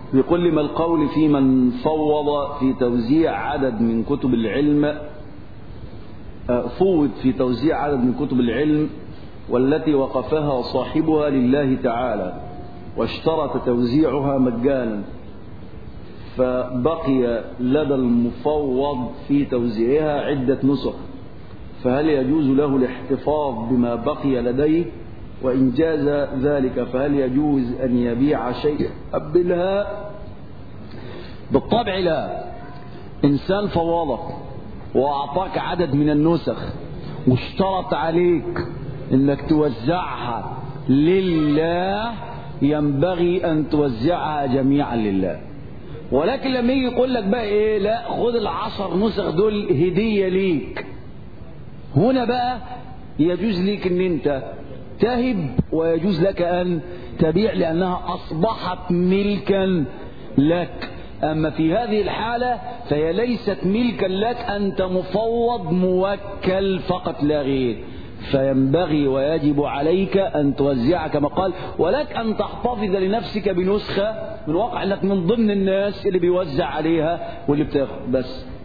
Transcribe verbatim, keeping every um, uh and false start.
بيقول لي ما القول في من فوض في توزيع عدد من كتب العلم فوض في توزيع عدد من كتب العلم والتي وقفها صاحبها لله تعالى واشترط توزيعها مجانا، فبقي لدى المفوض في توزيعها عدة نسخ، فهل يجوز له الاحتفاظ بما بقي لديه؟ وإن جاز ذلك فهل يجوز أن يبيع شيئا منها؟ بالطبع لا. إنسان فوضك وأعطاك عدد من النسخ واشترط عليك إنك توزعها لله، ينبغي أن توزعها جميعا لله. ولكن لما يجي يقول لك بقى إيه، لا خذ العشر نسخ دول هدية ليك، هنا بقى يجوز ليك أن أنت تهب ويجوز لك أن تبيع لأنها أصبحت ملكا لك. أما في هذه الحالة فهي ليست ملكا لك، أنت مفوض موكل فقط لا غير، فينبغي ويجب عليك أن توزعها كما قال، ولك أن تحتفظ لنفسك بنسخة من واقع أنك من ضمن الناس اللي بيوزع عليها واللي بتاخد بس.